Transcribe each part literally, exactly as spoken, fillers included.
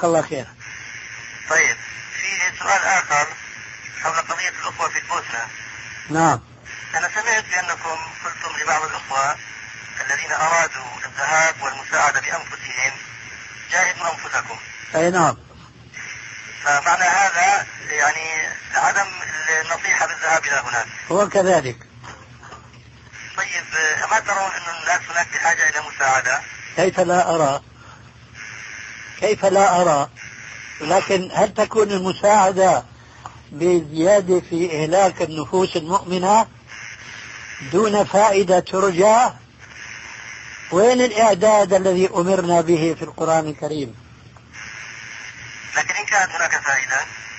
الله خير. طيب في سؤال آخر حول قضية الأخوة في البوسنة. نعم. أنا سمعت بأنكم قلتم لبعض الأخوة الذين أرادوا الذهاب والمساعدة بأنفسهم جاهدوا أنفسكم. أي نعم. فمعنى هذا يعني عدم النصيحة بالذهاب إلى هناك. هو كذلك. طيب ما ترون أن الناس هناك بحاجة إلى مساعدة؟ كيف لا أرى كيف لا أرى لكن هل تكون المساعدة بزيادة في إهلاك النفوس المؤمنة دون فائدة ترجى؟ وين الإعداد الذي أمرنا به في القرآن الكريم؟ لكن إن كانت هناك فائدة،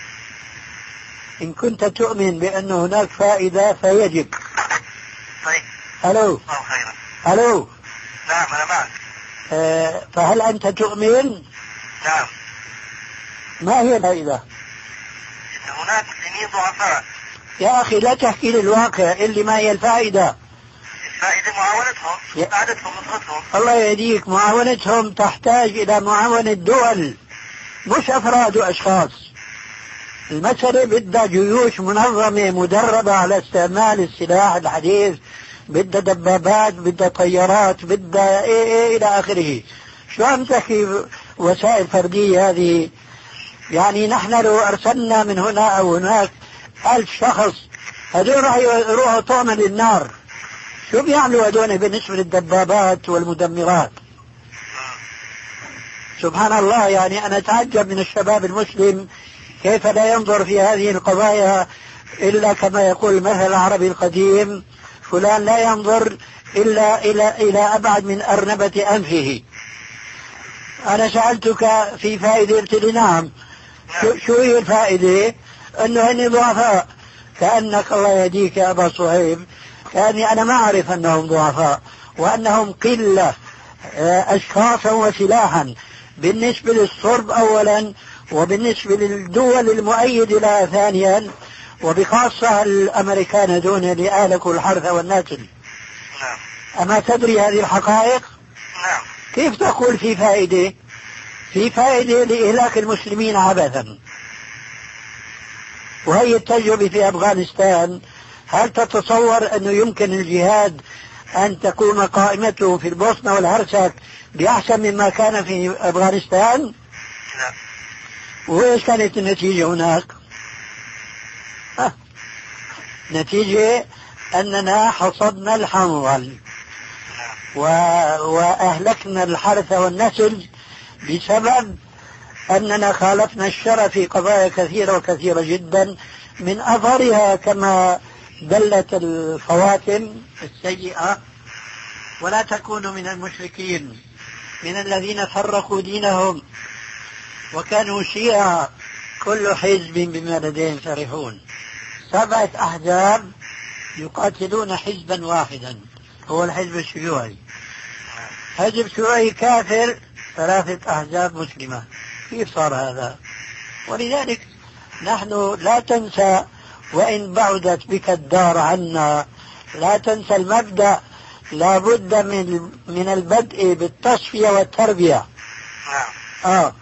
إن كنت تؤمن بأن هناك فائدة فيجب. طيب. ألو. الله خيرا. ألو. نعم أنا معك. أه فهل أنت تؤمن؟ نعم. ما هي الفائدة؟ إن هناك مسلمين ضعفاء. يا أخي لا تحكي لي الواقع اللي ما هي الفائدة. الفائدة معاونتهم، مساعدتهم، نصرتهم. الله يهديك، معاونتهم تحتاج إلى معاونة دول مش أفراد وأشخاص. المسألة بدها جيوش منظمة مدربة على استعمال السلاح الحديث، بدها دبابات، بدها طيارات، بدها إيه إيه إلى آخره. شو عم تحكي وسائل فردية هذه؟ يعني نحن لو أرسلنا من هنا أو هناك ألف شخص هذول راح يروحوا طعما للنار. شو بيعملوا هذول بالنسبة للدبابات والمدمرات؟ سبحان الله. يعني أنا أتعجب من الشباب المسلم كيف لا ينظر في هذه القضايا إلا كما يقول المثل العربي القديم: فلان لا ينظر إلا إلى إلى أبعد من أرنبة أنفه. أنا سألتك في فائدة، قلت لي نعم. شو, شو هي الفائدة؟ أنه هني ضعفاء. كأنك الله يهديك يا أبا صهيب، كأني أنا ما أعرف أنهم ضعفاء وأنهم قلة أشخاصا وسلاحا بالنسبة للصرب أولا، وبالنسبة للدول المؤيدة لها ثانيا، وبخاصة الأمريكان دون اللي آلكوا الحرث والنسل. نعم. أما تدري هذه الحقائق؟ نعم. كيف تقول في فائدة؟ في فائدة لإهلاك المسلمين عبثا. وهي التجربة في أفغانستان. هل تتصور أنه يمكن الجهاد أن تكون قائمته في البوسنة والهرسك بأحسن مما كان في أفغانستان؟ لا. وإيش كانت النتيجة هناك؟ ها. نتيجة أننا حصدنا الحنظل و... وأهلكنا الحرث والنسل بسبب أننا خالفنا الشرع في قضايا كثيرة وكثيرة جدا، من أثرها كما دلت الخواتم السيئة: ولا تكونوا من المشركين من الذين فرقوا دينهم وكانوا شيعا كل حزب بما لديهم فرحون. سبعة أحزاب يقاتلون حزبا واحدا، هو الحزب الشيوعي. حزب شيوعي كافر، ثلاثة أحزاب مسلمة. كيف صار هذا؟ ولذلك نحن لا تنسى، وإن بعدت بك الدار عنا، لا تنسى المبدأ: لا بد من من البدء بالتصفية والتربية. آه.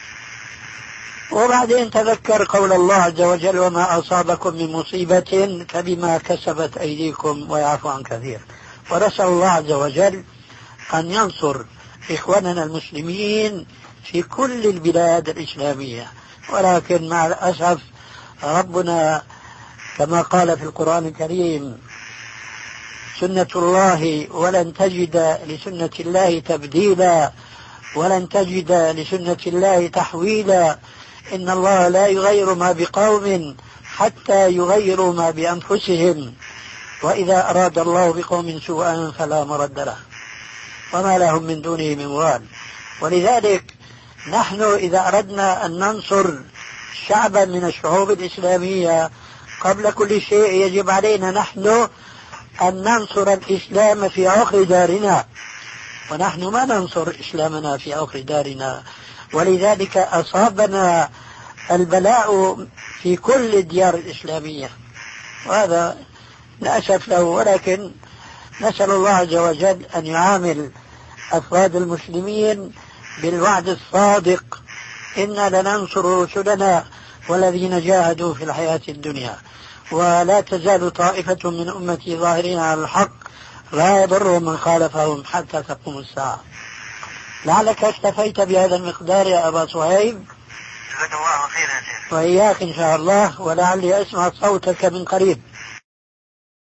وبعدين تذكر قول الله عز وجل: وما أصابكم من مصيبة فبما كسبت أيديكم ويعفو عن كثير. ونسأل الله عز وجل أن ينصر إخواننا المسلمين في كل البلاد الإسلامية. ولكن مع الأسف ربنا كما قال في القرآن الكريم: سنة الله ولن تجد لسنة الله تبديلا ولن تجد لسنة الله تحويلا، إن الله لا يغير ما بقوم حتى يغيروا ما بأنفسهم، وإذا أراد الله بقوم سوءا فلا مرد له وما لهم من دونه من وال. ولذلك نحن إذا أردنا أن ننصر شعبا من الشعوب الإسلامية، قبل كل شيء يجب علينا نحن أن ننصر الإسلام في عقر دارنا، ونحن ما ننصر إسلامنا في عقر دارنا. ولذلك أصابنا البلاء في كل الديار الإسلامية، وهذا للأسف له. ولكن نسأل الله عز وجل أن يعامل أفراد المسلمين بالوعد الصادق إنا لننصر رسلنا والذين جاهدوا في الحياة الدنيا، ولا تزال طائفة من أمتي ظاهرين على الحق لا يضر من خالفهم حتى تقوم الساعة. لعلك اكتفيت بهذا المقدار يا أبا صهيب. جزاك الله خيرا يا شيخ. وإياك إن شاء الله، ولعلي أسمع صوتك من قريب.